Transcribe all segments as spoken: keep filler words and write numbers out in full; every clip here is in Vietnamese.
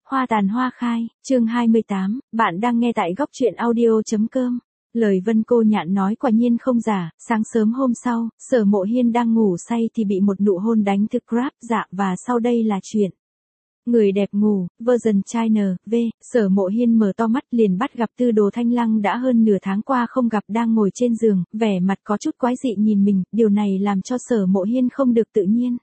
Hoa tàn hoa khai, chương hai mươi tám, bạn đang nghe tại góc truyện audio.com. Lời Vân Cô Nhạn nói quả nhiên không giả, sáng sớm hôm sau, Sở Mộ Hiên đang ngủ say thì bị một nụ hôn đánh thức Grab dạ và sau đây là chuyện. Người đẹp ngủ, version China, V, Sở Mộ Hiên mở to mắt liền bắt gặp Tư Đồ Thanh Lăng đã hơn nửa tháng qua không gặp đang ngồi trên giường, vẻ mặt có chút quái dị nhìn mình, điều này làm cho Sở Mộ Hiên không được tự nhiên.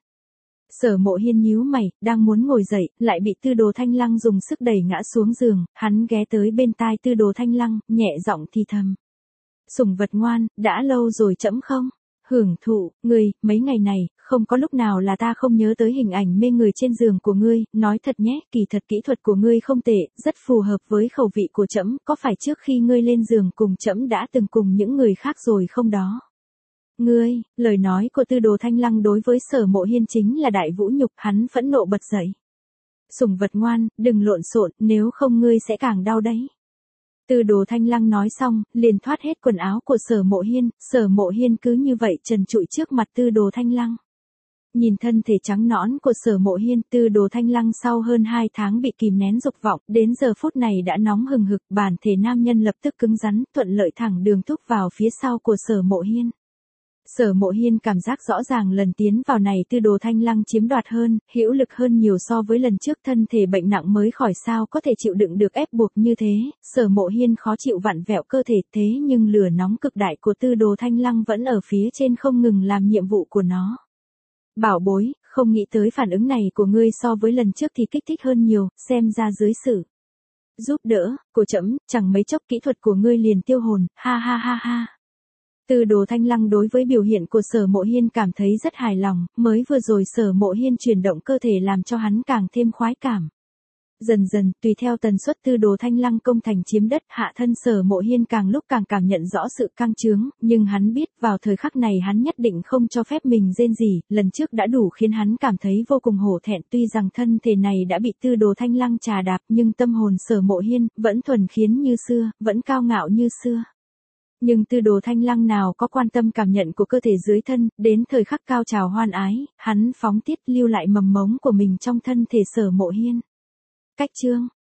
Sở Mộ Hiên nhíu mày, đang muốn ngồi dậy, lại bị Tư Đồ Thanh Lăng dùng sức đẩy ngã xuống giường, hắn ghé tới bên tai Tư Đồ Thanh Lăng, nhẹ giọng thì thầm. Sủng vật ngoan, đã lâu rồi trẫm không? Hưởng thụ, ngươi, mấy ngày này, không có lúc nào là ta không nhớ tới hình ảnh mê người trên giường của ngươi, nói thật nhé, kỳ thật kỹ thuật của ngươi không tệ, rất phù hợp với khẩu vị của trẫm, có phải trước khi ngươi lên giường cùng trẫm đã từng cùng những người khác rồi không đó? Ngươi, lời nói của Tư Đồ Thanh Lăng đối với Sở Mộ Hiên chính là đại vũ nhục, hắn phẫn nộ bật dậy. Sủng vật ngoan, đừng lộn xộn, nếu không ngươi sẽ càng đau đấy. Tư Đồ Thanh Lăng nói xong, liền thoát hết quần áo của Sở Mộ Hiên, Sở Mộ Hiên cứ như vậy trần trụi trước mặt Tư Đồ Thanh Lăng. Nhìn thân thể trắng nõn của Sở Mộ Hiên, Tư Đồ Thanh Lăng sau hơn hai tháng bị kìm nén dục vọng, đến giờ phút này đã nóng hừng hực, bản thể nam nhân lập tức cứng rắn, thuận lợi thẳng đường thúc vào phía sau của Sở Mộ Hiên. Sở Mộ Hiên cảm giác rõ ràng lần tiến vào này Tư Đồ Thanh Lăng chiếm đoạt hơn, hữu lực hơn nhiều so với lần trước, thân thể bệnh nặng mới khỏi sao có thể chịu đựng được ép buộc như thế, Sở Mộ Hiên khó chịu vặn vẹo cơ thể thế nhưng lửa nóng cực đại của Tư Đồ Thanh Lăng vẫn ở phía trên không ngừng làm nhiệm vụ của nó. Bảo bối, không nghĩ tới phản ứng này của ngươi so với lần trước thì kích thích hơn nhiều, xem ra dưới sự giúp đỡ của trẫm, chẳng mấy chốc kỹ thuật của ngươi liền tiêu hồn, ha ha ha ha. Tư Đồ Thanh Lăng đối với biểu hiện của Sở Mộ Hiên cảm thấy rất hài lòng, mới vừa rồi Sở Mộ Hiên chuyển động cơ thể làm cho hắn càng thêm khoái cảm. Dần dần, tùy theo tần suất Tư Đồ Thanh Lăng công thành chiếm đất, hạ thân Sở Mộ Hiên càng lúc càng cảm nhận rõ sự căng trướng, nhưng hắn biết vào thời khắc này hắn nhất định không cho phép mình rên rỉ, lần trước đã đủ khiến hắn cảm thấy vô cùng hổ thẹn, tuy rằng thân thể này đã bị Tư Đồ Thanh Lăng trà đạp nhưng tâm hồn Sở Mộ Hiên vẫn thuần khiết như xưa, vẫn cao ngạo như xưa. Nhưng Tư Đồ Thanh Lăng nào có quan tâm cảm nhận của cơ thể dưới thân, đến thời khắc cao trào hoan ái, hắn phóng tiết lưu lại mầm mống của mình trong thân thể Sở Mộ Hiên. Cách chương,